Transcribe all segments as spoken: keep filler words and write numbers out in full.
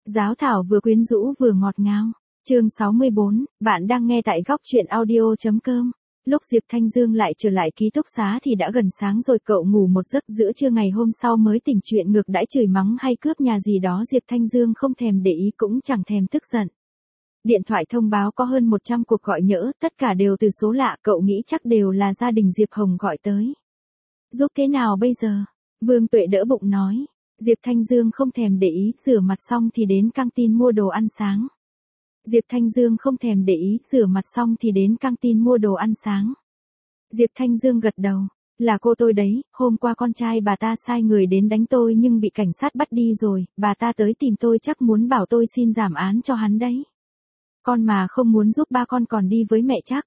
Giáo thảo vừa quyến rũ vừa ngọt ngào. Chương sáu mươi bốn, bạn đang nghe tại góc truyện audio chấm com. Lúc Diệp Thanh Dương lại trở lại ký túc xá thì đã gần sáng rồi, cậu ngủ một giấc giữa trưa ngày hôm sau mới tỉnh, chuyện ngược đãi chửi mắng hay cướp nhà gì đó Diệp Thanh Dương không thèm để ý cũng chẳng thèm tức giận. Điện thoại thông báo có hơn một trăm cuộc gọi nhỡ, tất cả đều từ số lạ, cậu nghĩ chắc đều là gia đình Diệp Hồng gọi tới. Giúp thế nào bây giờ? Vương Tuệ đỡ bụng nói. Diệp Thanh Dương không thèm để ý, rửa mặt xong thì đến căng tin mua đồ ăn sáng. Diệp Thanh Dương không thèm để ý, rửa mặt xong thì đến căng tin mua đồ ăn sáng. Diệp Thanh Dương gật đầu. Là cô tôi đấy, hôm qua con trai bà ta sai người đến đánh tôi nhưng bị cảnh sát bắt đi rồi, bà ta tới tìm tôi chắc muốn bảo tôi xin giảm án cho hắn đấy. Con mà không muốn giúp ba con còn đi với mẹ chắc.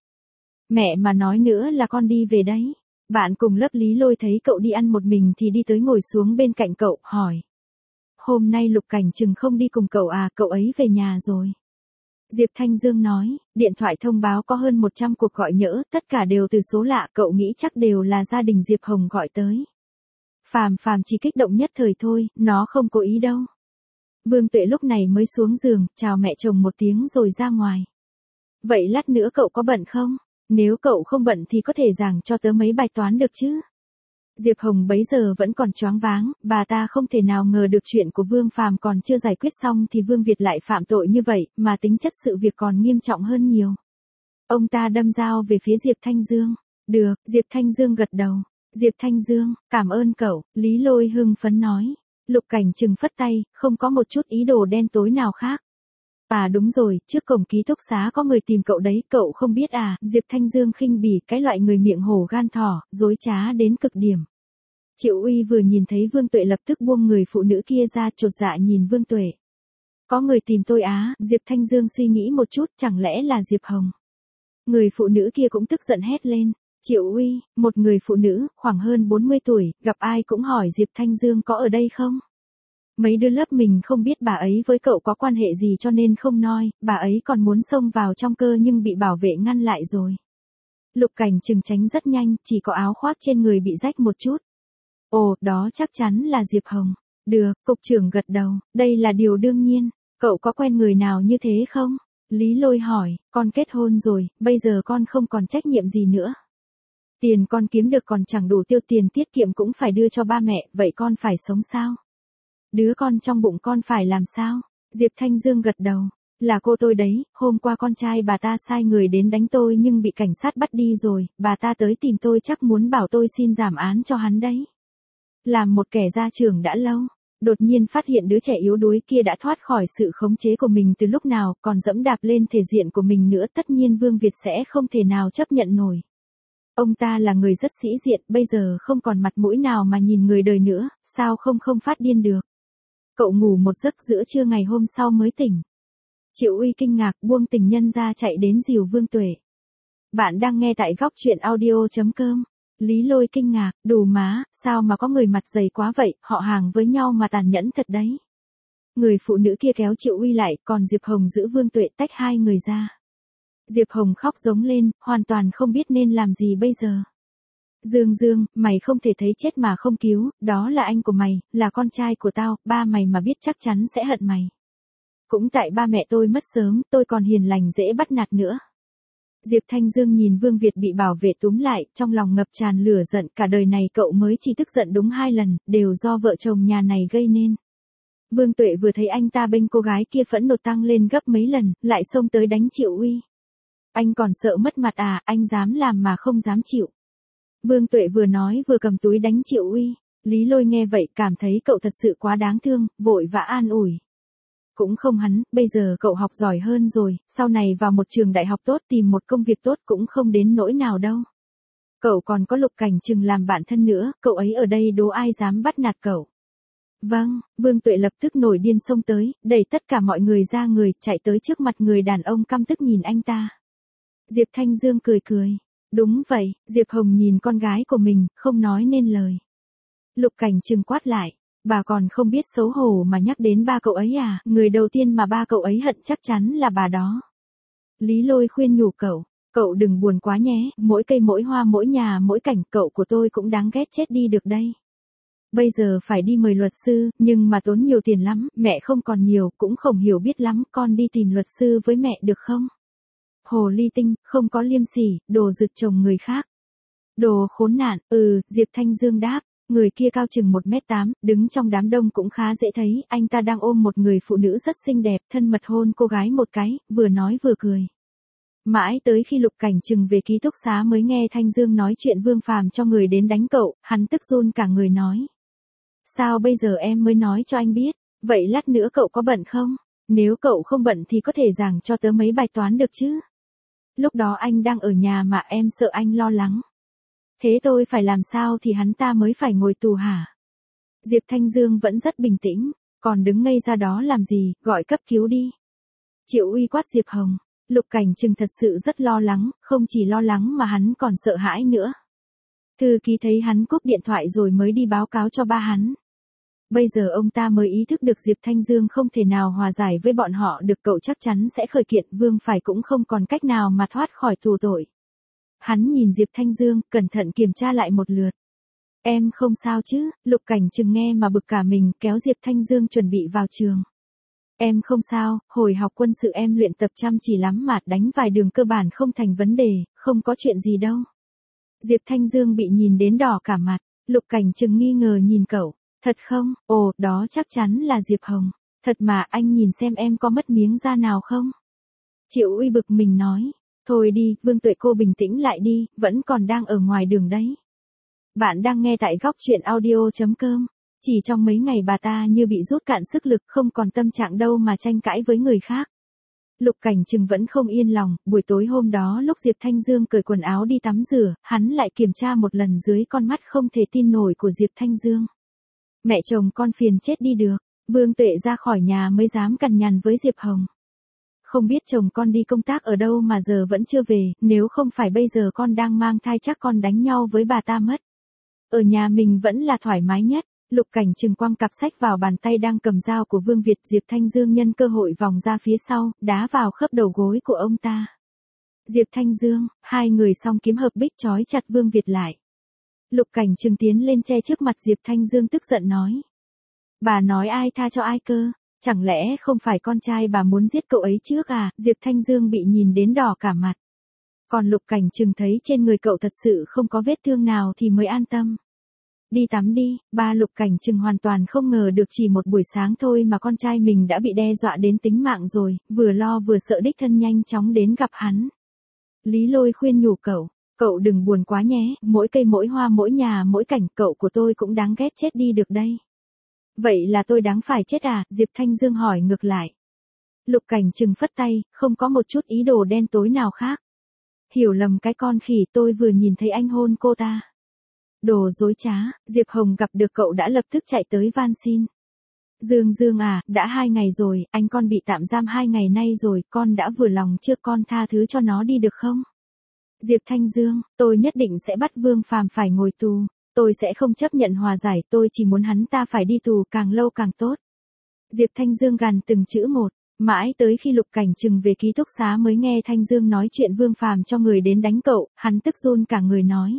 Mẹ mà nói nữa là con đi về đấy. Bạn cùng lớp Lý Lôi thấy cậu đi ăn một mình thì đi tới ngồi xuống bên cạnh cậu, hỏi. Hôm nay Lục Cảnh Trừng không đi cùng cậu à, cậu ấy về nhà rồi. Diệp Thanh Dương nói, điện thoại thông báo có hơn một trăm cuộc gọi nhỡ, tất cả đều từ số lạ, cậu nghĩ chắc đều là gia đình Diệp Hồng gọi tới. Phàm Phàm chỉ kích động nhất thời thôi, nó không cố ý đâu. Vương Tuệ lúc này mới xuống giường, chào mẹ chồng một tiếng rồi ra ngoài. Vậy lát nữa cậu có bận không? Nếu cậu không bận thì có thể giảng cho tớ mấy bài toán được chứ? Diệp Hồng bấy giờ vẫn còn choáng váng, bà ta không thể nào ngờ được chuyện của Vương Phàm còn chưa giải quyết xong thì Vương Việt lại phạm tội như vậy, mà tính chất sự việc còn nghiêm trọng hơn nhiều. Ông ta đâm dao về phía Diệp Thanh Dương. Được, Diệp Thanh Dương gật đầu. Diệp Thanh Dương, cảm ơn cậu, Lý Lôi hưng phấn nói. Lục Cảnh Trừng phất tay, không có một chút ý đồ đen tối nào khác. À đúng rồi, trước cổng ký túc xá có người tìm cậu đấy, cậu không biết à? Diệp Thanh Dương khinh bỉ, cái loại người miệng hổ gan thỏ, dối trá đến cực điểm. Triệu Uy vừa nhìn thấy Vương Tuệ lập tức buông người phụ nữ kia ra, chột dạ nhìn Vương Tuệ. Có người tìm tôi á? Diệp Thanh Dương suy nghĩ một chút, chẳng lẽ là Diệp Hồng? Người phụ nữ kia cũng tức giận hét lên. Triệu Uy, một người phụ nữ, khoảng hơn bốn mươi tuổi, gặp ai cũng hỏi Diệp Thanh Dương có ở đây không? Mấy đứa lớp mình không biết bà ấy với cậu có quan hệ gì cho nên không nói, bà ấy còn muốn xông vào trong cơ nhưng bị bảo vệ ngăn lại rồi. Lục Cảnh Trừng tránh rất nhanh, chỉ có áo khoác trên người bị rách một chút. Ồ, đó chắc chắn là Diệp Hồng. Được, cục trưởng gật đầu, đây là điều đương nhiên. Cậu có quen người nào như thế không? Lý Lôi hỏi, con kết hôn rồi, bây giờ con không còn trách nhiệm gì nữa. Tiền con kiếm được còn chẳng đủ tiêu, tiền tiết kiệm cũng phải đưa cho ba mẹ, vậy con phải sống sao? Đứa con trong bụng con phải làm sao? Diệp Thanh Dương gật đầu. Là cô tôi đấy, hôm qua con trai bà ta sai người đến đánh tôi nhưng bị cảnh sát bắt đi rồi, bà ta tới tìm tôi chắc muốn bảo tôi xin giảm án cho hắn đấy. Làm một kẻ gia trưởng đã lâu, đột nhiên phát hiện đứa trẻ yếu đuối kia đã thoát khỏi sự khống chế của mình từ lúc nào, còn dẫm đạp lên thể diện của mình nữa, tất nhiên Vương Việt sẽ không thể nào chấp nhận nổi. Ông ta là người rất sĩ diện, bây giờ không còn mặt mũi nào mà nhìn người đời nữa, sao không không phát điên được. Cậu ngủ một giấc giữa trưa ngày hôm sau mới tỉnh. Triệu Uy kinh ngạc buông tình nhân ra chạy đến dìu Vương Tuệ. Bạn đang nghe tại góc truyện audio chấm com. Lý Lôi kinh ngạc, đủ má, sao mà có người mặt dày quá vậy, họ hàng với nhau mà tàn nhẫn thật đấy. Người phụ nữ kia kéo Triệu Uy lại, còn Diệp Hồng giữ Vương Tuệ tách hai người ra. Diệp Hồng khóc giống lên, hoàn toàn không biết nên làm gì bây giờ. Dương Dương, mày không thể thấy chết mà không cứu, đó là anh của mày, là con trai của tao, ba mày mà biết chắc chắn sẽ hận mày. Cũng tại ba mẹ tôi mất sớm, tôi còn hiền lành dễ bắt nạt nữa. Diệp Thanh Dương nhìn Vương Việt bị bảo vệ túm lại, trong lòng ngập tràn lửa giận, cả đời này cậu mới chỉ tức giận đúng hai lần, đều do vợ chồng nhà này gây nên. Vương Tuệ vừa thấy anh ta bênh cô gái kia phẫn nộ tăng lên gấp mấy lần, lại xông tới đánh Triệu Uy. Anh còn sợ mất mặt à, anh dám làm mà không dám chịu. Vương Tuệ vừa nói vừa cầm túi đánh Triệu Uy. Lý Lôi nghe vậy cảm thấy cậu thật sự quá đáng thương, vội vã an ủi. Cũng không hắn, bây giờ cậu học giỏi hơn rồi, sau này vào một trường đại học tốt tìm một công việc tốt cũng không đến nỗi nào đâu. Cậu còn có Lục Cảnh Trừng làm bạn thân nữa, cậu ấy ở đây đố ai dám bắt nạt cậu. Vâng, Vương Tuệ lập tức nổi điên xông tới, đẩy tất cả mọi người ra người, chạy tới trước mặt người đàn ông căm tức nhìn anh ta. Diệp Thanh Dương cười cười. Đúng vậy, Diệp Hồng nhìn con gái của mình, không nói nên lời. Lục Cảnh Trừng quát lại, bà còn không biết xấu hổ mà nhắc đến ba cậu ấy à, người đầu tiên mà ba cậu ấy hận chắc chắn là bà đó. Lý Lôi khuyên nhủ cậu, cậu đừng buồn quá nhé, mỗi cây mỗi hoa mỗi nhà mỗi cảnh, cậu của tôi cũng đáng ghét chết đi được đây. Bây giờ phải đi mời luật sư, nhưng mà tốn nhiều tiền lắm, mẹ không còn nhiều, cũng không hiểu biết lắm, con đi tìm luật sư với mẹ được không? Hồ ly tinh, không có liêm sỉ, đồ rực chồng người khác. Đồ khốn nạn, ừ, Diệp Thanh Dương đáp. Người kia cao chừng một mét tám, đứng trong đám đông cũng khá dễ thấy, anh ta đang ôm một người phụ nữ rất xinh đẹp, thân mật hôn cô gái một cái, vừa nói vừa cười. Mãi tới khi Lục Cảnh Trừng về ký túc xá mới nghe Thanh Dương nói chuyện Vương Phàm cho người đến đánh cậu, hắn tức run cả người nói. Sao bây giờ em mới nói cho anh biết, vậy lát nữa cậu có bận không? Nếu cậu không bận thì có thể giảng cho tớ mấy bài toán được chứ? Lúc đó anh đang ở nhà mà em sợ anh lo lắng. Thế tôi phải làm sao thì hắn ta mới phải ngồi tù hả? Diệp Thanh Dương vẫn rất bình tĩnh, còn đứng ngây ra đó làm gì, gọi cấp cứu đi. Triệu Uy quát Diệp Hồng, Lục Cảnh Trừng thật sự rất lo lắng, không chỉ lo lắng mà hắn còn sợ hãi nữa. Thư ký thấy hắn cúp điện thoại rồi mới đi báo cáo cho ba hắn. Bây giờ ông ta mới ý thức được Diệp Thanh Dương không thể nào hòa giải với bọn họ được, cậu chắc chắn sẽ khởi kiện, Vương Phải cũng không còn cách nào mà thoát khỏi tù tội. Hắn nhìn Diệp Thanh Dương, cẩn thận kiểm tra lại một lượt. Em không sao chứ? Lục Cảnh Trừng nghe mà bực cả mình, kéo Diệp Thanh Dương chuẩn bị vào trường. Em không sao, hồi học quân sự em luyện tập chăm chỉ lắm mà, đánh vài đường cơ bản không thành vấn đề, không có chuyện gì đâu. Diệp Thanh Dương bị nhìn đến đỏ cả mặt, Lục Cảnh Trừng nghi ngờ nhìn cậu. Thật không? Ồ, đó chắc chắn là Diệp Hồng. Thật mà, anh nhìn xem em có mất miếng da nào không? Triệu Uy bực mình nói. Thôi đi, Vương Tuệ cô bình tĩnh lại đi, vẫn còn đang ở ngoài đường đấy. Bạn đang nghe tại góc truyện audio chấm com. Chỉ trong mấy ngày bà ta như bị rút cạn sức lực, không còn tâm trạng đâu mà tranh cãi với người khác. Lục Cảnh Trừng vẫn không yên lòng, buổi tối hôm đó lúc Diệp Thanh Dương cởi quần áo đi tắm rửa, hắn lại kiểm tra một lần dưới con mắt không thể tin nổi của Diệp Thanh Dương. Mẹ chồng con phiền chết đi được, Vương Tuệ ra khỏi nhà mới dám cằn nhằn với Diệp Hồng. Không biết chồng con đi công tác ở đâu mà giờ vẫn chưa về, nếu không phải bây giờ con đang mang thai chắc con đánh nhau với bà ta mất. Ở nhà mình vẫn là thoải mái nhất. Lục Cảnh Trừng quăng cặp sách vào bàn tay đang cầm dao của Vương Việt, Diệp Thanh Dương nhân cơ hội vòng ra phía sau, đá vào khớp đầu gối của ông ta. Diệp Thanh Dương, hai người song kiếm hợp bích trói chặt Vương Việt lại. Lục Cảnh Trừng tiến lên che trước mặt Diệp Thanh Dương tức giận nói. Bà nói ai tha cho ai cơ, chẳng lẽ không phải con trai bà muốn giết cậu ấy trước à? Diệp Thanh Dương bị nhìn đến đỏ cả mặt. Còn Lục Cảnh Trừng thấy trên người cậu thật sự không có vết thương nào thì mới an tâm. Đi tắm đi, ba. Lục Cảnh Trừng hoàn toàn không ngờ được chỉ một buổi sáng thôi mà con trai mình đã bị đe dọa đến tính mạng rồi, vừa lo vừa sợ đích thân nhanh chóng đến gặp hắn. Lý Lôi khuyên nhủ cậu, cậu đừng buồn quá nhé, mỗi cây mỗi hoa mỗi nhà mỗi cảnh, cậu của tôi cũng đáng ghét chết đi được đây. Vậy là tôi đáng phải chết à? Diệp Thanh Dương hỏi ngược lại. Lục Cảnh Trừng phất tay, không có một chút ý đồ đen tối nào khác. Hiểu lầm cái con khỉ, tôi vừa nhìn thấy anh hôn cô ta. Đồ dối trá, Diệp Hồng gặp được cậu đã lập tức chạy tới van xin. Dương Dương à, đã hai ngày rồi, anh con bị tạm giam hai ngày nay rồi, con đã vừa lòng chưa, con tha thứ cho nó đi được không? Diệp Thanh Dương, tôi nhất định sẽ bắt Vương Phàm phải ngồi tù, tôi sẽ không chấp nhận hòa giải, tôi chỉ muốn hắn ta phải đi tù càng lâu càng tốt. Diệp Thanh Dương gằn từng chữ một, mãi tới khi Lục Cảnh Trừng về ký túc xá mới nghe Thanh Dương nói chuyện Vương Phàm cho người đến đánh cậu, hắn tức run cả người nói.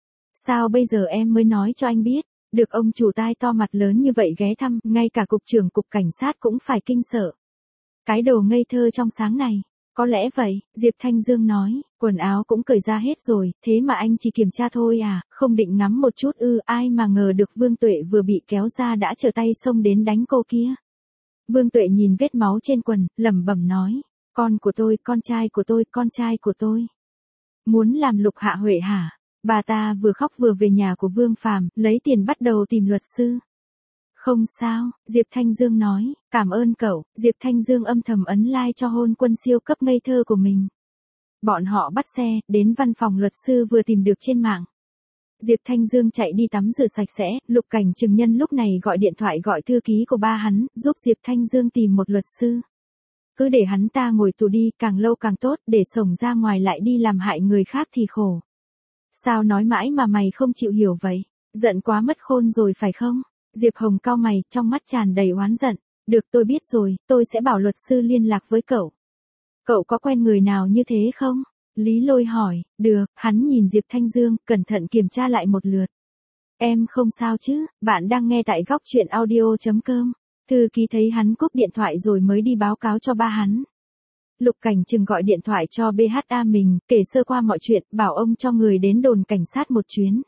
Sao bây giờ em mới nói cho anh biết, được ông chủ tai to mặt lớn như vậy ghé thăm, ngay cả cục trưởng cục cảnh sát cũng phải kinh sợ. Cái đồ ngây thơ trong sáng này, có lẽ vậy, Diệp Thanh Dương nói, quần áo cũng cởi ra hết rồi, thế mà anh chỉ kiểm tra thôi à, không định ngắm một chút ư, ai mà ngờ được Vương Tuệ vừa bị kéo ra đã trở tay xông đến đánh cô kia. Vương Tuệ nhìn vết máu trên quần, lẩm bẩm nói, con của tôi, con trai của tôi, con trai của tôi. Muốn làm Lục Hạ Huệ hả? Bà ta vừa khóc vừa về nhà của Vương Phàm, lấy tiền bắt đầu tìm luật sư. Không sao, Diệp Thanh Dương nói, cảm ơn cậu. Diệp Thanh Dương âm thầm ấn like cho hôn quân siêu cấp ngây thơ của mình. Bọn họ bắt xe, đến văn phòng luật sư vừa tìm được trên mạng. Diệp Thanh Dương chạy đi tắm rửa sạch sẽ, Lục Cảnh Trừng nhân lúc này gọi điện thoại gọi thư ký của ba hắn, giúp Diệp Thanh Dương tìm một luật sư. Cứ để hắn ta ngồi tù đi, càng lâu càng tốt, để sổng ra ngoài lại đi làm hại người khác thì khổ. Sao nói mãi mà mày không chịu hiểu vậy? Giận quá mất khôn rồi phải không? Diệp Hồng cau mày, trong mắt tràn đầy oán giận. Được, tôi biết rồi, tôi sẽ bảo luật sư liên lạc với cậu. Cậu có quen người nào như thế không? Lý Lôi hỏi. Được, hắn nhìn Diệp Thanh Dương, cẩn thận kiểm tra lại một lượt. Em không sao chứ, bạn đang nghe tại góc chuyện audio.com. Thư ký thấy hắn cúp điện thoại rồi mới đi báo cáo cho ba hắn. Lục Cảnh Trừng gọi điện thoại cho bê hát a mình, kể sơ qua mọi chuyện, bảo ông cho người đến đồn cảnh sát một chuyến.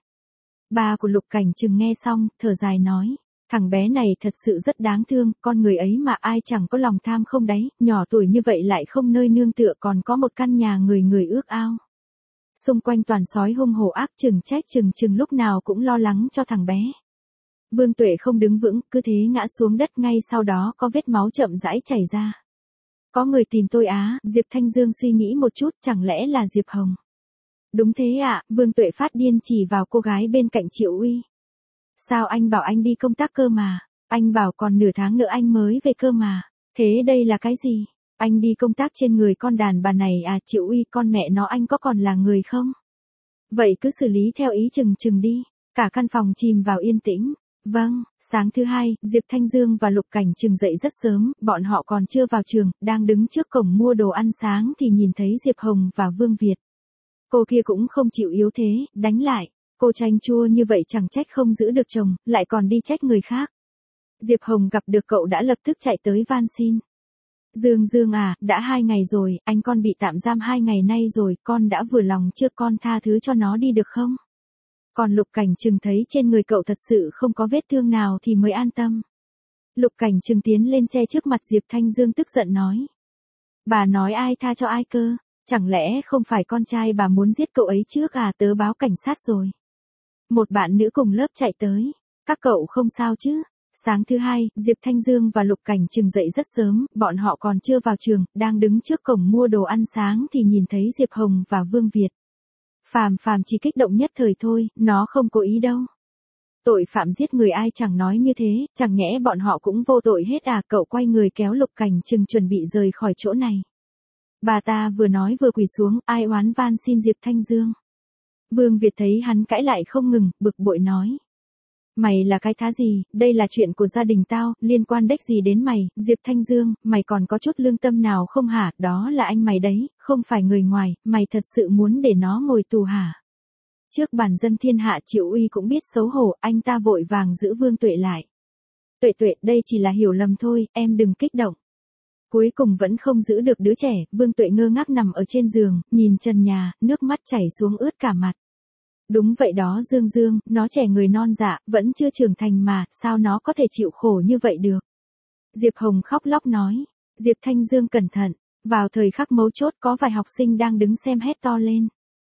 Ba của Lục Cảnh Trừng nghe xong, thở dài nói, thằng bé này thật sự rất đáng thương, con người ấy mà ai chẳng có lòng tham không đáy, nhỏ tuổi như vậy lại không nơi nương tựa còn có một căn nhà người người ước ao. Xung quanh toàn sói hung hổ ác chừng trách chừng chừng lúc nào cũng lo lắng cho thằng bé. Vương Tuệ không đứng vững, cứ thế ngã xuống đất ngay sau đó có vết máu chậm rãi chảy ra. Có người tìm tôi á, Diệp Thanh Dương suy nghĩ một chút, chẳng lẽ là Diệp Hồng? Đúng thế ạ, à, Vương Tuệ phát điên chỉ vào cô gái bên cạnh Triệu Uy. Sao anh bảo anh đi công tác cơ mà? Anh bảo còn nửa tháng nữa anh mới về cơ mà. Thế đây là cái gì? Anh đi công tác trên người con đàn bà này à? Triệu Uy, con mẹ nó anh có còn là người không? Vậy cứ xử lý theo ý chừng chừng đi. Cả căn phòng chìm vào yên tĩnh. Vâng, sáng thứ hai, Diệp Thanh Dương và Lục Cảnh Trừng dậy rất sớm, bọn họ còn chưa vào trường, đang đứng trước cổng mua đồ ăn sáng thì nhìn thấy Diệp Hồng và Vương Việt. Cô kia cũng không chịu yếu thế, đánh lại. Cô chanh chua như vậy chẳng trách không giữ được chồng, lại còn đi trách người khác. Diệp Hồng gặp được cậu đã lập tức chạy tới van xin. Dương Dương à, đã hai ngày rồi, anh con bị tạm giam hai ngày nay rồi, con đã vừa lòng chưa, con tha thứ cho nó đi được không? Còn Lục Cảnh Trừng thấy trên người cậu thật sự không có vết thương nào thì mới an tâm. Lục Cảnh Trừng tiến lên che trước mặt Diệp Thanh Dương tức giận nói. Bà nói ai tha cho ai cơ, chẳng lẽ không phải con trai bà muốn giết cậu ấy trước à? Tớ báo cảnh sát rồi. Một bạn nữ cùng lớp chạy tới. Các cậu không sao chứ? Sáng thứ hai, Diệp Thanh Dương và Lục Cảnh Trừng dậy rất sớm, bọn họ còn chưa vào trường, đang đứng trước cổng mua đồ ăn sáng thì nhìn thấy Diệp Hồng và Vương Việt. Phàm Phàm chỉ kích động nhất thời thôi, nó không cố ý đâu. Tội phạm giết người ai chẳng nói như thế, chẳng nhẽ bọn họ cũng vô tội hết à? Cậu quay người kéo Lục Cảnh Trừng chuẩn bị rời khỏi chỗ này. Bà ta vừa nói vừa quỳ xuống, ai oán van xin Diệp Thanh Dương. Vương Việt thấy hắn cãi lại không ngừng, bực bội nói. Mày là cái thá gì, đây là chuyện của gia đình tao, liên quan đếch gì đến mày? Diệp Thanh Dương, mày còn có chút lương tâm nào không hả? Đó là anh mày đấy, không phải người ngoài, mày thật sự muốn để nó ngồi tù hả? Trước bản dân thiên hạ Triệu Uy cũng biết xấu hổ, anh ta vội vàng giữ Vương Tuệ lại. Tuệ Tuệ, đây chỉ là hiểu lầm thôi, em đừng kích động. Cuối cùng vẫn không giữ được đứa trẻ, Vương Tuệ ngơ ngác nằm ở trên giường, nhìn trần nhà, nước mắt chảy xuống ướt cả mặt. Đúng vậy đó Dương Dương, nó trẻ người non dạ, vẫn chưa trưởng thành mà, sao nó có thể chịu khổ như vậy được? Diệp Hồng khóc lóc nói. Diệp Thanh Dương cẩn thận, vào thời khắc mấu chốt có vài học sinh đang đứng xem hét to lên.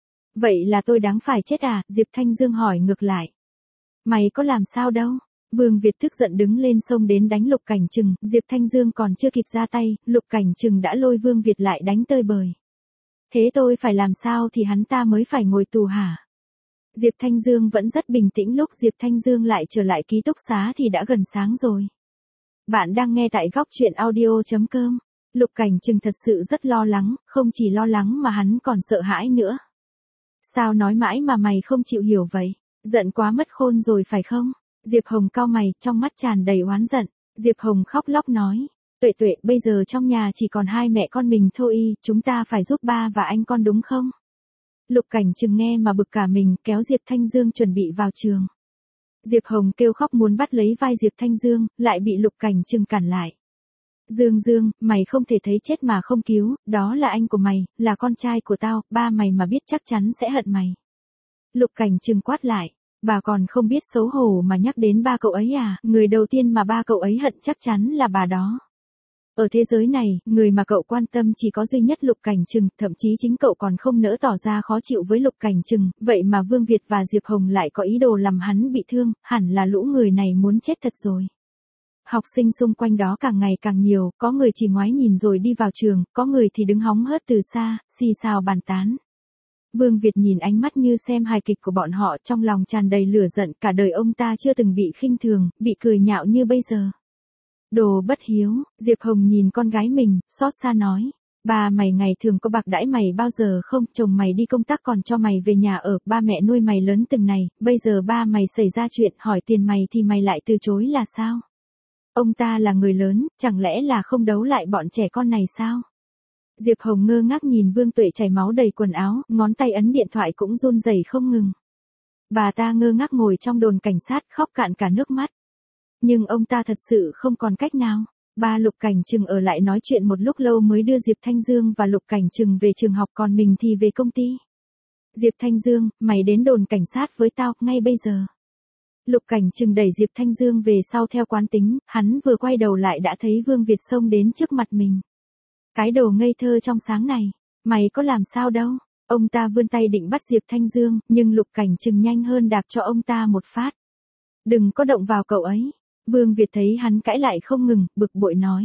Vậy là tôi đáng phải chết à? Diệp Thanh Dương hỏi ngược lại. Mày có làm sao đâu? Vương Việt tức giận đứng lên xông đến đánh Lục Cảnh Trừng, Diệp Thanh Dương còn chưa kịp ra tay, Lục Cảnh Trừng đã lôi Vương Việt lại đánh tơi bời. Thế tôi phải làm sao thì hắn ta mới phải ngồi tù hả? Diệp Thanh Dương vẫn rất bình tĩnh, lúc Diệp Thanh Dương lại trở lại ký túc xá thì đã gần sáng rồi. Bạn đang nghe tại góc chuyện audio.com. Lục Cảnh Trừng thật sự rất lo lắng, không chỉ lo lắng mà hắn còn sợ hãi nữa. Sao nói mãi mà mày không chịu hiểu vậy? Giận quá mất khôn rồi phải không? Diệp Hồng cau mày, trong mắt tràn đầy oán giận. Diệp Hồng khóc lóc nói. Tuệ Tuệ, bây giờ trong nhà chỉ còn hai mẹ con mình thôi, chúng ta phải giúp ba và anh con đúng không? Lục Cảnh Trừng nghe mà bực cả mình, kéo Diệp Thanh Dương chuẩn bị vào trường. Diệp Hồng kêu khóc muốn bắt lấy vai Diệp Thanh Dương, lại bị Lục Cảnh Trừng cản lại. Dương Dương, mày không thể thấy chết mà không cứu, đó là anh của mày, là con trai của tao, ba mày mà biết chắc chắn sẽ hận mày. Lục Cảnh Trừng quát lại, bà còn không biết xấu hổ mà nhắc đến ba cậu ấy à? Người đầu tiên mà ba cậu ấy hận chắc chắn là bà đó. Ở thế giới này, người mà cậu quan tâm chỉ có duy nhất Lục Cảnh Trừng, thậm chí chính cậu còn không nỡ tỏ ra khó chịu với Lục Cảnh Trừng, vậy mà Vương Việt và Diệp Hồng lại có ý đồ làm hắn bị thương, hẳn là lũ người này muốn chết thật rồi. Học sinh xung quanh đó càng ngày càng nhiều, có người chỉ ngoái nhìn rồi đi vào trường, có người thì đứng hóng hớt từ xa, xì xào bàn tán. Vương Việt nhìn ánh mắt như xem hài kịch của bọn họ, trong lòng tràn đầy lửa giận, cả đời ông ta chưa từng bị khinh thường, bị cười nhạo như bây giờ. Đồ bất hiếu, Diệp Hồng nhìn con gái mình, xót xa nói. Ba mày ngày thường có bạc đãi mày bao giờ không? Chồng mày đi công tác còn cho mày về nhà ở, ba mẹ nuôi mày lớn từng này, bây giờ ba mày xảy ra chuyện hỏi tiền mày thì mày lại từ chối là sao? Ông ta là người lớn, chẳng lẽ là không đấu lại bọn trẻ con này sao? Diệp Hồng ngơ ngác nhìn Vương Tuệ chảy máu đầy quần áo, ngón tay ấn điện thoại cũng run rẩy không ngừng. Bà ta ngơ ngác ngồi trong đồn cảnh sát khóc cạn cả nước mắt. Nhưng ông ta thật sự không còn cách nào. Ba Lục Cảnh Trừng ở lại nói chuyện một lúc lâu mới đưa Diệp Thanh Dương và Lục Cảnh Trừng về trường học, còn mình thì về công ty. Diệp Thanh Dương, mày đến đồn cảnh sát với tao, ngay bây giờ. Lục Cảnh Trừng đẩy Diệp Thanh Dương về sau theo quán tính, hắn vừa quay đầu lại đã thấy Vương Việt xông đến trước mặt mình. Cái đồ ngây thơ trong sáng này, mày có làm sao đâu. Ông ta vươn tay định bắt Diệp Thanh Dương, nhưng Lục Cảnh Trừng nhanh hơn đạp cho ông ta một phát. Đừng có động vào cậu ấy. Vương Việt thấy hắn cãi lại không ngừng, bực bội nói.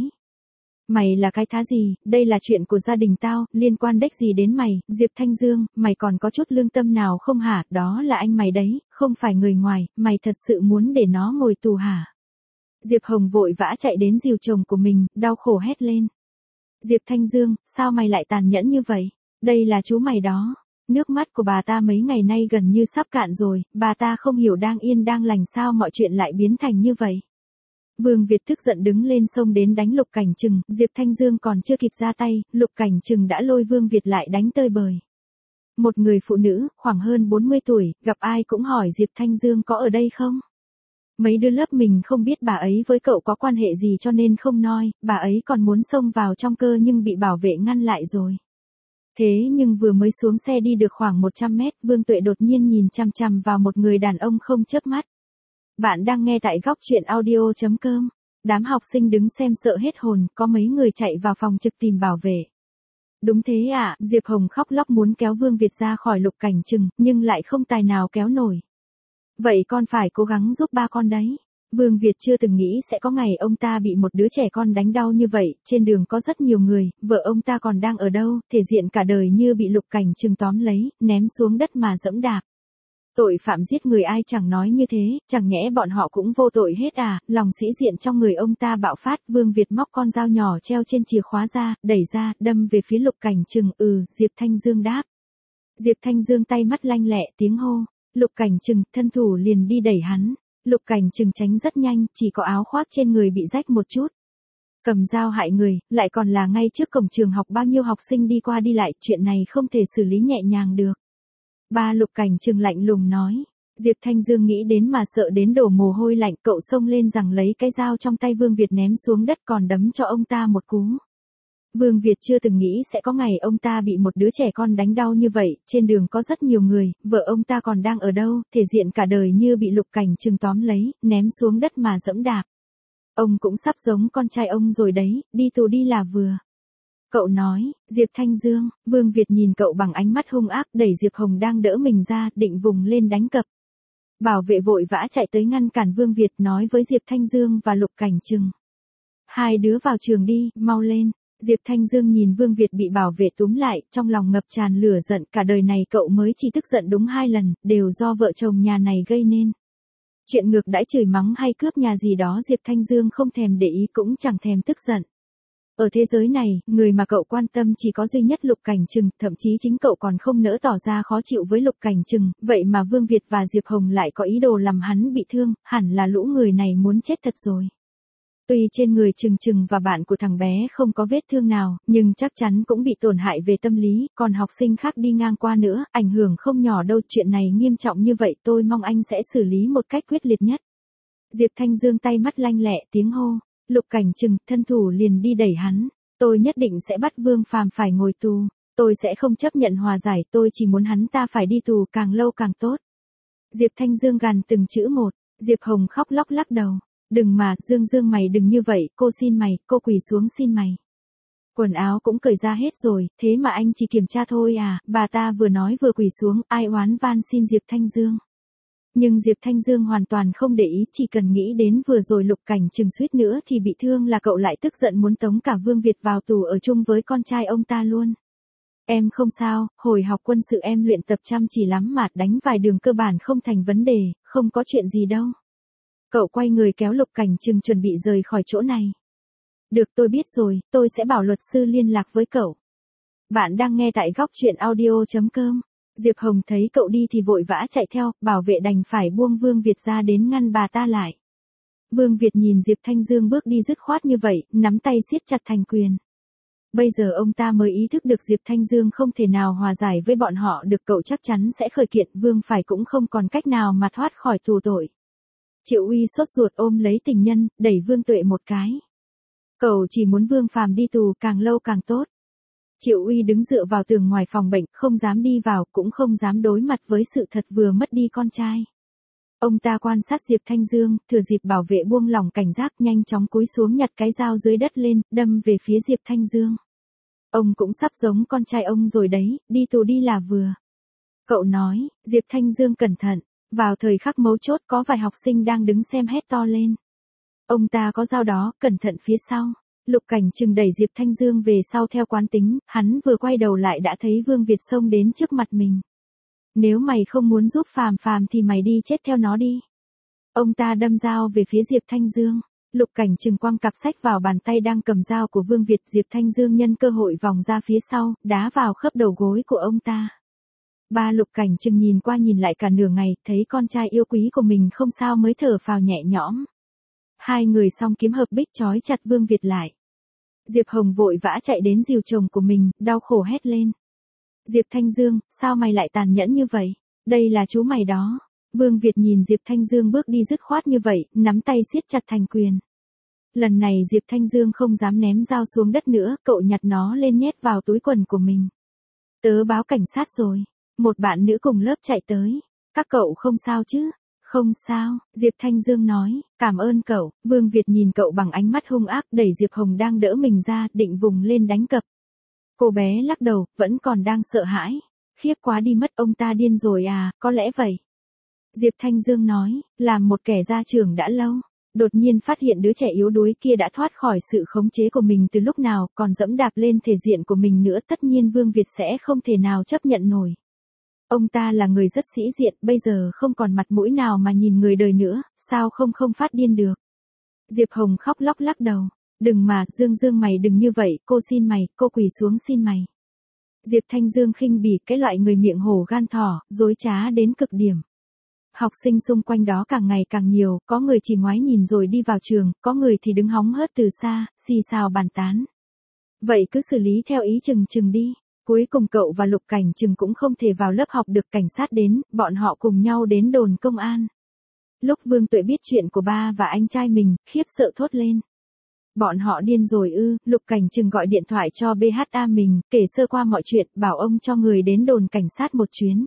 Mày là cái thá gì, đây là chuyện của gia đình tao, liên quan đếch gì đến mày. Diệp Thanh Dương, mày còn có chút lương tâm nào không hả, đó là anh mày đấy, không phải người ngoài, mày thật sự muốn để nó ngồi tù hả? Diệp Hồng vội vã chạy đến dìu chồng của mình, đau khổ hét lên. Diệp Thanh Dương, sao mày lại tàn nhẫn như vậy? Đây là chú mày đó. Nước mắt của bà ta mấy ngày nay gần như sắp cạn rồi, bà ta không hiểu đang yên đang lành sao mọi chuyện lại biến thành như vậy. Vương Việt tức giận đứng lên xông đến đánh Lục Cảnh Trừng, Diệp Thanh Dương còn chưa kịp ra tay, Lục Cảnh Trừng đã lôi Vương Việt lại đánh tơi bời. Một người phụ nữ, khoảng hơn bốn mươi tuổi, gặp ai cũng hỏi Diệp Thanh Dương có ở đây không? Mấy đứa lớp mình không biết bà ấy với cậu có quan hệ gì cho nên không nói, bà ấy còn muốn xông vào trong cơ nhưng bị bảo vệ ngăn lại rồi. Thế nhưng vừa mới xuống xe đi được khoảng một trăm mét, Vương Tuệ đột nhiên nhìn chằm chằm vào một người đàn ông không chớp mắt. Bạn đang nghe tại góc truyện audio chấm com. Đám học sinh đứng xem sợ hết hồn, có mấy người chạy vào phòng trực tìm bảo vệ. Đúng thế ạ, à, Diệp Hồng khóc lóc muốn kéo Vương Việt ra khỏi Lục Cảnh Trừng, nhưng lại không tài nào kéo nổi. Vậy con phải cố gắng giúp ba con đấy. Vương Việt chưa từng nghĩ sẽ có ngày ông ta bị một đứa trẻ con đánh đau như vậy, trên đường có rất nhiều người, vợ ông ta còn đang ở đâu, thể diện cả đời như bị Lục Cảnh Trừng tóm lấy, ném xuống đất mà dẫm đạp. Tội phạm giết người ai chẳng nói như thế, chẳng nhẽ bọn họ cũng vô tội hết à, lòng sĩ diện trong người ông ta bạo phát, Vương Việt móc con dao nhỏ treo trên chìa khóa ra, đẩy ra, đâm về phía Lục Cảnh Trừng, ừ, Diệp Thanh Dương đáp. Diệp Thanh Dương tay mắt lanh lẹ, tiếng hô, Lục Cảnh Trừng, thân thủ liền đi đẩy hắn, Lục Cảnh Trừng tránh rất nhanh, chỉ có áo khoác trên người bị rách một chút. Cầm dao hại người, lại còn là ngay trước cổng trường học, bao nhiêu học sinh đi qua đi lại, chuyện này không thể xử lý nhẹ nhàng được. Ba Lục Cảnh Trừng lạnh lùng nói. Diệp Thanh Dương nghĩ đến mà sợ đến đổ mồ hôi lạnh, cậu xông lên rằng lấy cái dao trong tay Vương Việt ném xuống đất còn đấm cho ông ta một cú. Vương Việt chưa từng nghĩ sẽ có ngày ông ta bị một đứa trẻ con đánh đau như vậy, trên đường có rất nhiều người, vợ ông ta còn đang ở đâu, thể diện cả đời như bị Lục Cảnh Trừng tóm lấy, ném xuống đất mà dẫm đạp. Ông cũng sắp giống con trai ông rồi đấy, đi tù đi là vừa. Cậu nói, Diệp Thanh Dương, Vương Việt nhìn cậu bằng ánh mắt hung ác, đẩy Diệp Hồng đang đỡ mình ra, định vùng lên đánh cặp. Bảo vệ vội vã chạy tới ngăn cản Vương Việt, nói với Diệp Thanh Dương và Lục Cảnh Trừng. Hai đứa vào trường đi, mau lên. Diệp Thanh Dương nhìn Vương Việt bị bảo vệ túm lại, trong lòng ngập tràn lửa giận, cả đời này cậu mới chỉ tức giận đúng hai lần, đều do vợ chồng nhà này gây nên. Chuyện ngược đãi chửi mắng hay cướp nhà gì đó Diệp Thanh Dương không thèm để ý cũng chẳng thèm tức giận. Ở thế giới này, người mà cậu quan tâm chỉ có duy nhất Lục Cảnh Trừng, thậm chí chính cậu còn không nỡ tỏ ra khó chịu với Lục Cảnh Trừng, vậy mà Vương Việt và Diệp Hồng lại có ý đồ làm hắn bị thương, hẳn là lũ người này muốn chết thật rồi. Tuy trên người Trừng Trừng và bạn của thằng bé không có vết thương nào, nhưng chắc chắn cũng bị tổn hại về tâm lý, còn học sinh khác đi ngang qua nữa, ảnh hưởng không nhỏ đâu, chuyện này nghiêm trọng như vậy tôi mong anh sẽ xử lý một cách quyết liệt nhất. Diệp Thanh Dương tay mắt lanh lẹ, tiếng hô. Lục Cảnh Trừng, thân thủ liền đi đẩy hắn. Tôi nhất định sẽ bắt Vương Phàm phải ngồi tù. Tôi sẽ không chấp nhận hòa giải, tôi chỉ muốn hắn ta phải đi tù càng lâu càng tốt. Diệp Thanh Dương gằn từng chữ một. Diệp Hồng khóc lóc lắc đầu. Đừng mà, Dương Dương mày đừng như vậy, cô xin mày, cô quỳ xuống xin mày. Quần áo cũng cởi ra hết rồi, thế mà anh chỉ kiểm tra thôi à, bà ta vừa nói vừa quỳ xuống, ai oán van xin Diệp Thanh Dương. Nhưng Diệp Thanh Dương hoàn toàn không để ý, chỉ cần nghĩ đến vừa rồi Lục Cảnh Trừng suýt nữa thì bị thương là cậu lại tức giận muốn tống cả Vương Việt vào tù ở chung với con trai ông ta luôn. Em không sao, hồi học quân sự em luyện tập chăm chỉ lắm mà, đánh vài đường cơ bản không thành vấn đề, không có chuyện gì đâu. Cậu quay người kéo Lục Cảnh Trừng chuẩn bị rời khỏi chỗ này. Được, tôi biết rồi, tôi sẽ bảo luật sư liên lạc với cậu. Bạn đang nghe tại góc truyện audio chấm com. Diệp Hồng thấy cậu đi thì vội vã chạy theo, bảo vệ đành phải buông Vương Việt ra đến ngăn bà ta lại. Vương Việt nhìn Diệp Thanh Dương bước đi dứt khoát như vậy, nắm tay siết chặt thành quyền. Bây giờ ông ta mới ý thức được Diệp Thanh Dương không thể nào hòa giải với bọn họ được, cậu chắc chắn sẽ khởi kiện, Vương Phải cũng không còn cách nào mà thoát khỏi tù tội. Triệu Uy sốt ruột ôm lấy tình nhân, đẩy Vương Tuệ một cái. Cậu chỉ muốn Vương Phàm đi tù càng lâu càng tốt. Triệu Uy đứng dựa vào tường ngoài phòng bệnh, không dám đi vào, cũng không dám đối mặt với sự thật vừa mất đi con trai. Ông ta quan sát Diệp Thanh Dương, thừa dịp bảo vệ buông lỏng cảnh giác, nhanh chóng cúi xuống nhặt cái dao dưới đất lên, đâm về phía Diệp Thanh Dương. Ông cũng sắp giống con trai ông rồi đấy, đi tù đi là vừa. Cậu nói. Diệp Thanh Dương cẩn thận. Vào thời khắc mấu chốt có vài học sinh đang đứng xem hét to lên. Ông ta có dao đó, cẩn thận phía sau. Lục Cảnh Trừng đẩy Diệp Thanh Dương về sau theo quán tính, hắn vừa quay đầu lại đã thấy Vương Việt xông đến trước mặt mình. Nếu mày không muốn giúp Phàm Phàm thì mày đi chết theo nó đi. Ông ta đâm dao về phía Diệp Thanh Dương. Lục Cảnh Trừng quăng cặp sách vào bàn tay đang cầm dao của Vương Việt, Diệp Thanh Dương nhân cơ hội vòng ra phía sau, đá vào khớp đầu gối của ông ta. Ba Lục Cảnh Trừng nhìn qua nhìn lại cả nửa ngày, thấy con trai yêu quý của mình không sao mới thở phào nhẹ nhõm. Hai người song kiếm hợp bích trói chặt Vương Việt lại. Diệp Hồng vội vã chạy đến dìu chồng của mình, đau khổ hét lên. Diệp Thanh Dương, sao mày lại tàn nhẫn như vậy? Đây là chú mày đó. Vương Việt nhìn Diệp Thanh Dương bước đi dứt khoát như vậy, nắm tay siết chặt thành quyền. Lần này Diệp Thanh Dương không dám ném dao xuống đất nữa, cậu nhặt nó lên nhét vào túi quần của mình. Tớ báo cảnh sát rồi. Một bạn nữ cùng lớp chạy tới. Các cậu không sao chứ? Không sao, Diệp Thanh Dương nói, cảm ơn cậu. Vương Việt nhìn cậu bằng ánh mắt hung ác, đẩy Diệp Hồng đang đỡ mình ra, định vùng lên đánh cặp. Cô bé lắc đầu, vẫn còn đang sợ hãi. Khiếp quá đi mất, ông ta điên rồi à, có lẽ vậy. Diệp Thanh Dương nói, làm một kẻ ra trường đã lâu. Đột nhiên phát hiện đứa trẻ yếu đuối kia đã thoát khỏi sự khống chế của mình từ lúc nào, còn dẫm đạp lên thể diện của mình nữa, tất nhiên Vương Việt sẽ không thể nào chấp nhận nổi. Ông ta là người rất sĩ diện, bây giờ không còn mặt mũi nào mà nhìn người đời nữa, sao không không phát điên được. Diệp Hồng khóc lóc lắc đầu. Đừng mà, Dương Dương mày đừng như vậy, cô xin mày, cô quỳ xuống xin mày. Diệp Thanh Dương khinh bỉ cái loại người miệng hổ gan thỏ, dối trá đến cực điểm. Học sinh xung quanh đó càng ngày càng nhiều, có người chỉ ngoái nhìn rồi đi vào trường, có người thì đứng hóng hớt từ xa, xì xào bàn tán. Vậy cứ xử lý theo ý Trừng Trừng đi. Cuối cùng cậu và Lục Cảnh Trừng cũng không thể vào lớp học được, cảnh sát đến, bọn họ cùng nhau đến đồn công an. Lúc Vương Tuệ biết chuyện của ba và anh trai mình, khiếp sợ thốt lên. Bọn họ điên rồi ư? Lục Cảnh Trừng gọi điện thoại cho bê hát a mình, kể sơ qua mọi chuyện, bảo ông cho người đến đồn cảnh sát một chuyến.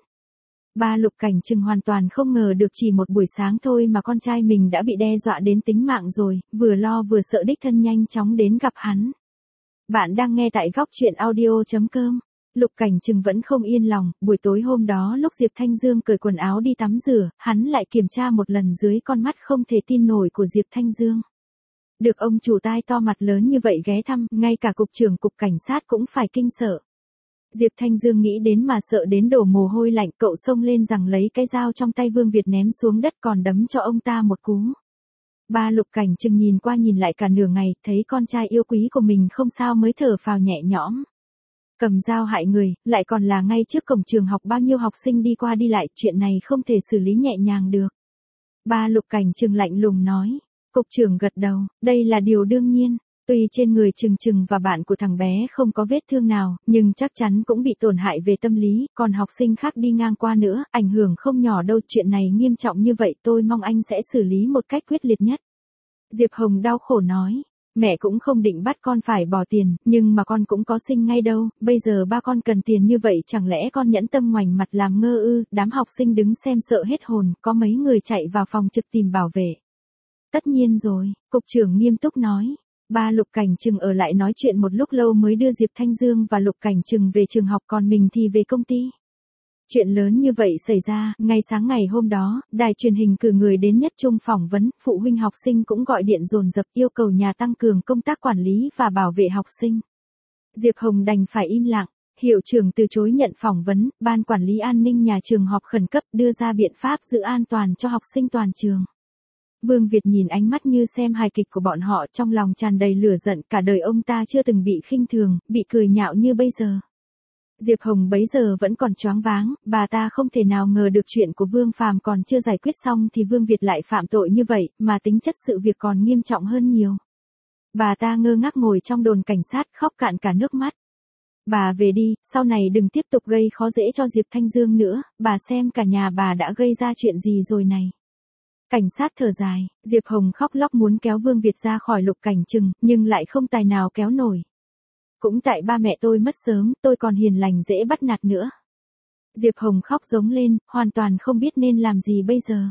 Ba Lục Cảnh Trừng hoàn toàn không ngờ được chỉ một buổi sáng thôi mà con trai mình đã bị đe dọa đến tính mạng rồi, vừa lo vừa sợ đích thân nhanh chóng đến gặp hắn. Bạn đang nghe tại góc truyện audio chấm com. Lục Cảnh Trừng vẫn không yên lòng, buổi tối hôm đó lúc Diệp Thanh Dương cởi quần áo đi tắm rửa, hắn lại kiểm tra một lần dưới con mắt không thể tin nổi của Diệp Thanh Dương. Được ông chủ tai to mặt lớn như vậy ghé thăm, ngay cả cục trưởng cục cảnh sát cũng phải kinh sợ. Diệp Thanh Dương nghĩ đến mà sợ đến đổ mồ hôi lạnh, cậu xông lên rằng lấy cái dao trong tay Vương Việt ném xuống đất còn đấm cho ông ta một cú. Ba Lục Cảnh Trừng nhìn qua nhìn lại cả nửa ngày, thấy con trai yêu quý của mình không sao mới thở phào nhẹ nhõm. Cầm dao hại người, lại còn là ngay trước cổng trường học, bao nhiêu học sinh đi qua đi lại, chuyện này không thể xử lý nhẹ nhàng được. Ba Lục Cảnh Trừng lạnh lùng nói. Cục trưởng gật đầu, đây là điều đương nhiên. Tuy trên người Trừng Trừng và bạn của thằng bé không có vết thương nào, nhưng chắc chắn cũng bị tổn hại về tâm lý, còn học sinh khác đi ngang qua nữa, ảnh hưởng không nhỏ đâu, chuyện này nghiêm trọng như vậy tôi mong anh sẽ xử lý một cách quyết liệt nhất. Diệp Hồng đau khổ nói, mẹ cũng không định bắt con phải bỏ tiền, nhưng mà con cũng có sinh ngay đâu, bây giờ ba con cần tiền như vậy chẳng lẽ con nhẫn tâm ngoảnh mặt làm ngơ ư? Đám học sinh đứng xem sợ hết hồn, có mấy người chạy vào phòng trực tìm bảo vệ. Tất nhiên rồi, cục trưởng nghiêm túc nói. Ba Lục Cảnh Trừng ở lại nói chuyện một lúc lâu mới đưa Diệp Thanh Dương và Lục Cảnh Trừng về trường học, còn mình thì về công ty. Chuyện lớn như vậy xảy ra, ngay sáng ngày hôm đó, đài truyền hình cử người đến Nhất Trung phỏng vấn, phụ huynh học sinh cũng gọi điện dồn dập yêu cầu nhà tăng cường công tác quản lý và bảo vệ học sinh. Diệp Hồng đành phải im lặng, hiệu trưởng từ chối nhận phỏng vấn, ban quản lý an ninh nhà trường họp khẩn cấp đưa ra biện pháp giữ an toàn cho học sinh toàn trường. Vương Việt nhìn ánh mắt như xem hài kịch của bọn họ, trong lòng tràn đầy lửa giận, cả đời ông ta chưa từng bị khinh thường, bị cười nhạo như bây giờ. Diệp Hồng bấy giờ vẫn còn choáng váng, bà ta không thể nào ngờ được chuyện của Vương Phàm còn chưa giải quyết xong thì Vương Việt lại phạm tội như vậy, mà tính chất sự việc còn nghiêm trọng hơn nhiều. Bà ta ngơ ngác ngồi trong đồn cảnh sát khóc cạn cả nước mắt. Bà về đi, sau này đừng tiếp tục gây khó dễ cho Diệp Thanh Dương nữa, bà xem cả nhà bà đã gây ra chuyện gì rồi này. Cảnh sát thở dài, Diệp Hồng khóc lóc muốn kéo Vương Việt ra khỏi Lục Cảnh Trừng, nhưng lại không tài nào kéo nổi. Cũng tại ba mẹ tôi mất sớm, tôi còn hiền lành dễ bắt nạt nữa. Diệp Hồng khóc giống lên, hoàn toàn không biết nên làm gì bây giờ.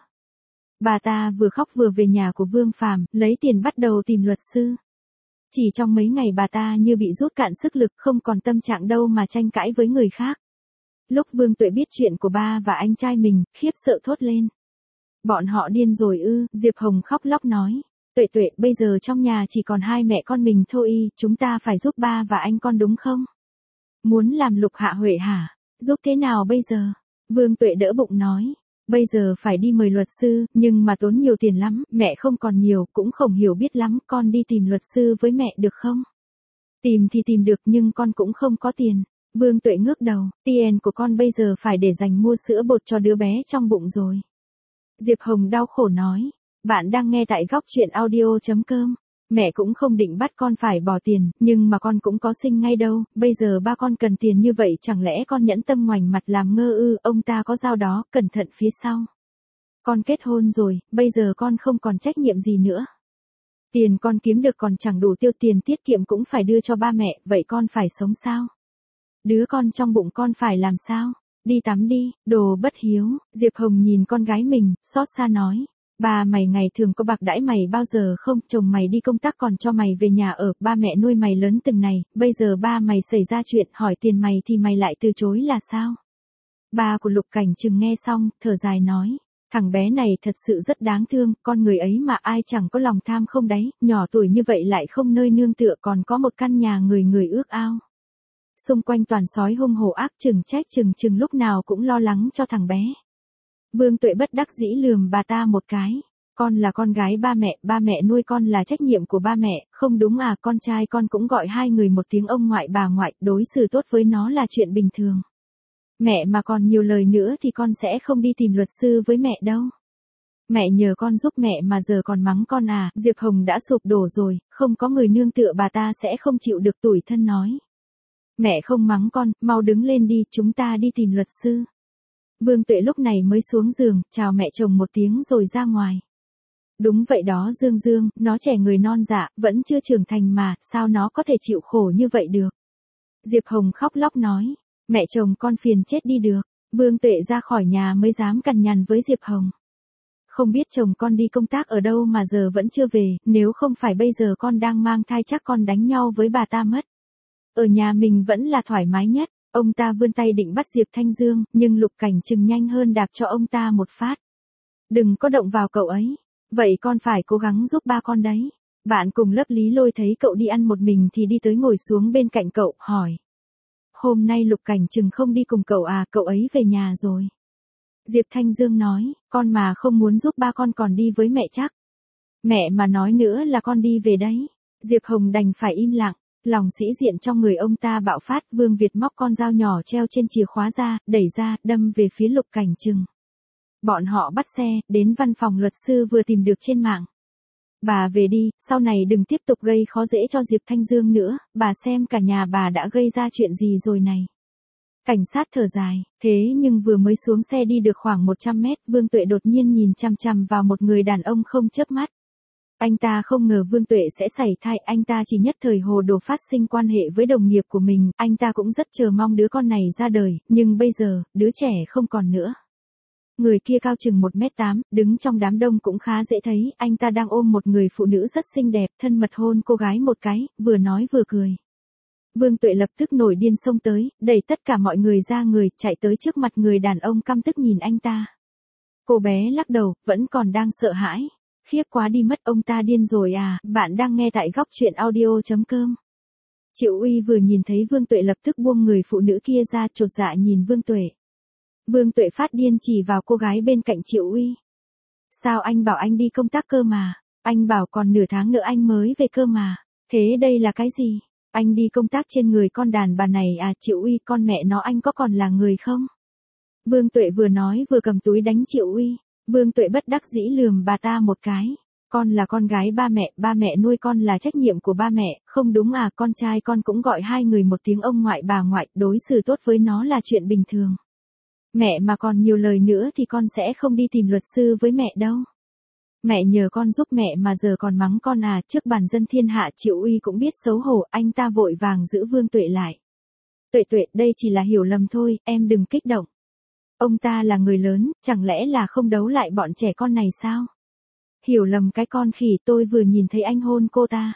Bà ta vừa khóc vừa về nhà của Vương Phàm, lấy tiền bắt đầu tìm luật sư. Chỉ trong mấy ngày bà ta như bị rút cạn sức lực, không còn tâm trạng đâu mà tranh cãi với người khác. Lúc Vương Tuệ biết chuyện của ba và anh trai mình, khiếp sợ thốt lên. Bọn họ điên rồi ư, Diệp Hồng khóc lóc nói. Tuệ Tuệ, bây giờ trong nhà chỉ còn hai mẹ con mình thôi, chúng ta phải giúp ba và anh con đúng không? Muốn làm Lục Hạ Huệ hả? Giúp thế nào bây giờ? Vương Tuệ đỡ bụng nói. Bây giờ phải đi mời luật sư, nhưng mà tốn nhiều tiền lắm, mẹ không còn nhiều, cũng không hiểu biết lắm, con đi tìm luật sư với mẹ được không? Tìm thì tìm được nhưng con cũng không có tiền. Vương Tuệ ngước đầu, tiền của con bây giờ phải để dành mua sữa bột cho đứa bé trong bụng rồi. Diệp Hồng đau khổ nói, bạn đang nghe tại góc truyện audio chấm com. Mẹ cũng không định bắt con phải bỏ tiền, nhưng mà con cũng có sinh ngay đâu, bây giờ ba con cần tiền như vậy chẳng lẽ con nhẫn tâm ngoảnh mặt làm ngơ ư, ông ta có dao đó, cẩn thận phía sau. Con kết hôn rồi, bây giờ con không còn trách nhiệm gì nữa. Tiền con kiếm được còn chẳng đủ tiêu, tiền tiết kiệm cũng phải đưa cho ba mẹ, vậy con phải sống sao? Đứa con trong bụng con phải làm sao? Đi tắm đi, đồ bất hiếu. Diệp Hồng nhìn con gái mình, xót xa nói. Ba mày ngày thường có bạc đãi mày bao giờ không, chồng mày đi công tác còn cho mày về nhà ở, ba mẹ nuôi mày lớn từng này, bây giờ ba mày xảy ra chuyện hỏi tiền mày thì mày lại từ chối là sao? Ba của Lục Cảnh Trừng nghe xong, thở dài nói, thằng bé này thật sự rất đáng thương, con người ấy mà ai chẳng có lòng tham không đấy, nhỏ tuổi như vậy lại không nơi nương tựa còn có một căn nhà người người ước ao. Xung quanh toàn sói hung hổ ác, chừng trách chừng chừng lúc nào cũng lo lắng cho thằng bé. Vương Tuệ bất đắc dĩ lườm bà ta một cái. Con là con gái ba mẹ, ba mẹ nuôi con là trách nhiệm của ba mẹ, không đúng à, con trai con cũng gọi hai người một tiếng ông ngoại bà ngoại, đối xử tốt với nó là chuyện bình thường. Mẹ mà còn nhiều lời nữa thì con sẽ không đi tìm luật sư với mẹ đâu. Mẹ nhờ con giúp mẹ mà giờ còn mắng con à, Diệp Hồng đã sụp đổ rồi, không có người nương tựa bà ta sẽ không chịu được tủi thân nói. Mẹ không mắng con, mau đứng lên đi, chúng ta đi tìm luật sư. Vương Tuệ lúc này mới xuống giường, chào mẹ chồng một tiếng rồi ra ngoài. Đúng vậy đó Dương Dương, nó trẻ người non dạ, vẫn chưa trưởng thành mà, sao nó có thể chịu khổ như vậy được. Diệp Hồng khóc lóc nói, mẹ chồng con phiền chết đi được. Vương Tuệ ra khỏi nhà mới dám cằn nhằn với Diệp Hồng. Không biết chồng con đi công tác ở đâu mà giờ vẫn chưa về, nếu không phải bây giờ con đang mang thai chắc con đánh nhau với bà ta mất. Ở nhà mình vẫn là thoải mái nhất. Ông ta vươn tay định bắt Diệp Thanh Dương, nhưng Lục Cảnh Trừng nhanh hơn đạp cho ông ta một phát. Đừng có động vào cậu ấy. Vậy con phải cố gắng giúp ba con đấy. Bạn cùng lớp Lý Lôi thấy cậu đi ăn một mình thì đi tới ngồi xuống bên cạnh cậu, hỏi. Hôm nay Lục Cảnh Trừng không đi cùng cậu à, cậu ấy về nhà rồi. Diệp Thanh Dương nói, con mà không muốn giúp ba con còn đi với mẹ chắc. Mẹ mà nói nữa là con đi về đấy. Diệp Hồng đành phải im lặng. Lòng sĩ diện trong người ông ta bạo phát, Vương Việt móc con dao nhỏ treo trên chìa khóa ra, đẩy ra, đâm về phía Lục Cảnh Trừng. Bọn họ bắt xe, đến văn phòng luật sư vừa tìm được trên mạng. Bà về đi, sau này đừng tiếp tục gây khó dễ cho Diệp Thanh Dương nữa, bà xem cả nhà bà đã gây ra chuyện gì rồi này. Cảnh sát thở dài, thế nhưng vừa mới xuống xe đi được khoảng một trăm mét, Vương Tuệ đột nhiên nhìn chằm chằm vào một người đàn ông không chớp mắt. Anh ta không ngờ Vương Tuệ sẽ sảy thai, anh ta chỉ nhất thời hồ đồ phát sinh quan hệ với đồng nghiệp của mình, anh ta cũng rất chờ mong đứa con này ra đời, nhưng bây giờ, đứa trẻ không còn nữa. Người kia cao chừng một mét tám, đứng trong đám đông cũng khá dễ thấy, anh ta đang ôm một người phụ nữ rất xinh đẹp, thân mật hôn cô gái một cái, vừa nói vừa cười. Vương Tuệ lập tức nổi điên xông tới, đẩy tất cả mọi người ra người, chạy tới trước mặt người đàn ông căm tức nhìn anh ta. Cô bé lắc đầu, vẫn còn đang sợ hãi. Khiếp quá đi mất, ông ta điên rồi à, bạn đang nghe tại góc truyện audio chấm com. Triệu Uy vừa nhìn thấy Vương Tuệ lập tức buông người phụ nữ kia ra, chột dạ nhìn Vương Tuệ. Vương Tuệ phát điên chỉ vào cô gái bên cạnh Triệu Uy. Sao anh bảo anh đi công tác cơ mà, anh bảo còn nửa tháng nữa anh mới về cơ mà, thế đây là cái gì? Anh đi công tác trên người con đàn bà này à, Triệu Uy, con mẹ nó anh có còn là người không? Vương Tuệ vừa nói vừa cầm túi đánh Triệu Uy. Vương Tuệ bất đắc dĩ lườm bà ta một cái. Con là con gái ba mẹ, ba mẹ nuôi con là trách nhiệm của ba mẹ, không đúng à, con trai con cũng gọi hai người một tiếng ông ngoại bà ngoại, đối xử tốt với nó là chuyện bình thường. Mẹ mà còn nhiều lời nữa thì con sẽ không đi tìm luật sư với mẹ đâu. Mẹ nhờ con giúp mẹ mà giờ còn mắng con à, trước bàn dân thiên hạ Triệu Uy cũng biết xấu hổ, anh ta vội vàng giữ Vương Tuệ lại. Tuệ Tuệ, đây chỉ là hiểu lầm thôi, em đừng kích động. Ông ta là người lớn, chẳng lẽ là không đấu lại bọn trẻ con này sao? Hiểu lầm cái con khỉ, tôi vừa nhìn thấy anh hôn cô ta.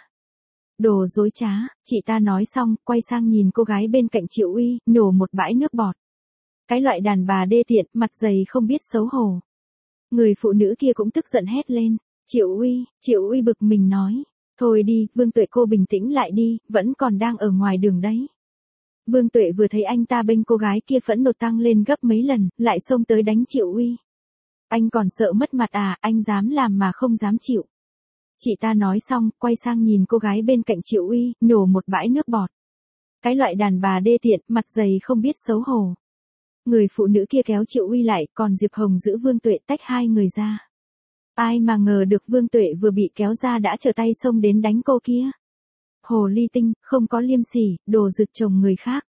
Đồ dối trá, chị ta nói xong, quay sang nhìn cô gái bên cạnh Triệu Uy, nhổ một bãi nước bọt. Cái loại đàn bà đê tiện, mặt dày không biết xấu hổ. Người phụ nữ kia cũng tức giận hét lên. Triệu Uy, Triệu Uy bực mình nói. Thôi đi, Vương Tuệ cô bình tĩnh lại đi, vẫn còn đang ở ngoài đường đấy. Vương Tuệ vừa thấy anh ta bênh cô gái kia phẫn nộ tăng lên gấp mấy lần, lại xông tới đánh Triệu Uy. Anh còn sợ mất mặt à, anh dám làm mà không dám chịu. Chị ta nói xong, quay sang nhìn cô gái bên cạnh Triệu Uy, nhổ một bãi nước bọt. Cái loại đàn bà đê tiện, mặt dày không biết xấu hổ. Người phụ nữ kia kéo Triệu Uy lại, còn Diệp Hồng giữ Vương Tuệ tách hai người ra. Ai mà ngờ được Vương Tuệ vừa bị kéo ra đã trở tay xông đến đánh cô kia. Hồ ly tinh, không có liêm sỉ, đồ rực chồng người khác.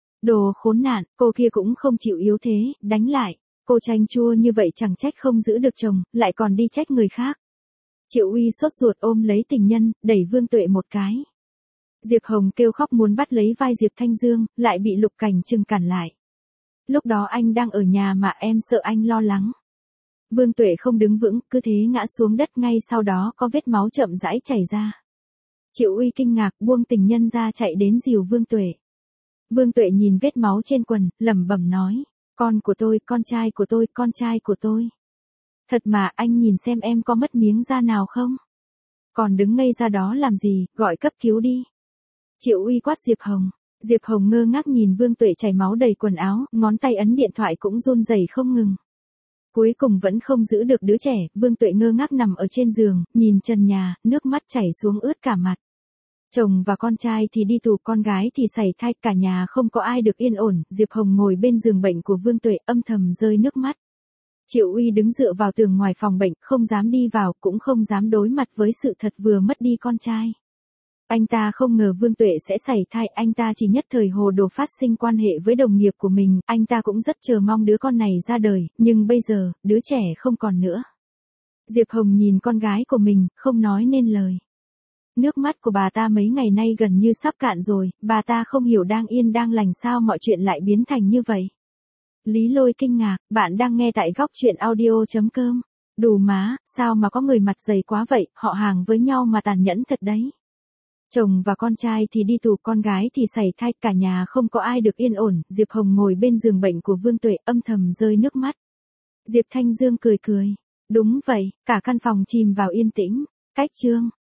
Đồ khốn nạn, cô kia cũng không chịu yếu thế, đánh lại. Cô chanh chua như vậy chẳng trách không giữ được chồng, lại còn đi trách người khác. Triệu Uy sốt ruột ôm lấy tình nhân, đẩy Vương Tuệ một cái. Diệp Hồng kêu khóc muốn bắt lấy vai Diệp Thanh Dương, lại bị Lục Cảnh Trừng cản lại. Lúc đó anh đang ở nhà mà em sợ anh lo lắng. Vương Tuệ không đứng vững, cứ thế ngã xuống đất, ngay sau đó có vết máu chậm rãi chảy ra. Triệu Uy kinh ngạc buông tình nhân ra chạy đến dìu Vương Tuệ. Vương Tuệ nhìn vết máu trên quần, lẩm bẩm nói. Con của tôi, con trai của tôi, con trai của tôi. Thật mà, anh nhìn xem em có mất miếng da nào không? Còn đứng ngây ra đó làm gì, gọi cấp cứu đi. Triệu Uy quát Diệp Hồng. Diệp Hồng ngơ ngác nhìn Vương Tuệ chảy máu đầy quần áo, ngón tay ấn điện thoại cũng run rẩy không ngừng. Cuối cùng vẫn không giữ được đứa trẻ, Vương Tuệ ngơ ngác nằm ở trên giường, nhìn trần nhà, nước mắt chảy xuống ướt cả mặt. Chồng và con trai thì đi tù, con gái thì sảy thai, cả nhà không có ai được yên ổn. Diệp Hồng ngồi bên giường bệnh của Vương Tuệ, âm thầm rơi nước mắt. Triệu Uy đứng dựa vào tường ngoài phòng bệnh, không dám đi vào, cũng không dám đối mặt với sự thật vừa mất đi con trai. Anh ta không ngờ Vương Tuệ sẽ sảy thai, anh ta chỉ nhất thời hồ đồ phát sinh quan hệ với đồng nghiệp của mình, anh ta cũng rất chờ mong đứa con này ra đời, nhưng bây giờ, đứa trẻ không còn nữa. Diệp Hồng nhìn con gái của mình, không nói nên lời. Nước mắt của bà ta mấy ngày nay gần như sắp cạn rồi, bà ta không hiểu đang yên đang lành sao mọi chuyện lại biến thành như vậy. Lý Lôi kinh ngạc, bạn đang nghe tại góc truyện audio chấm com. Đù má, sao mà có người mặt dày quá vậy, họ hàng với nhau mà tàn nhẫn thật đấy. Chồng và con trai thì đi tù, con gái thì sảy thai, cả nhà không có ai được yên ổn. Diệp Hồng ngồi bên giường bệnh của Vương Tuệ, âm thầm rơi nước mắt. Diệp Thanh Dương cười cười. Đúng vậy, cả căn phòng chìm vào yên tĩnh. Cách chương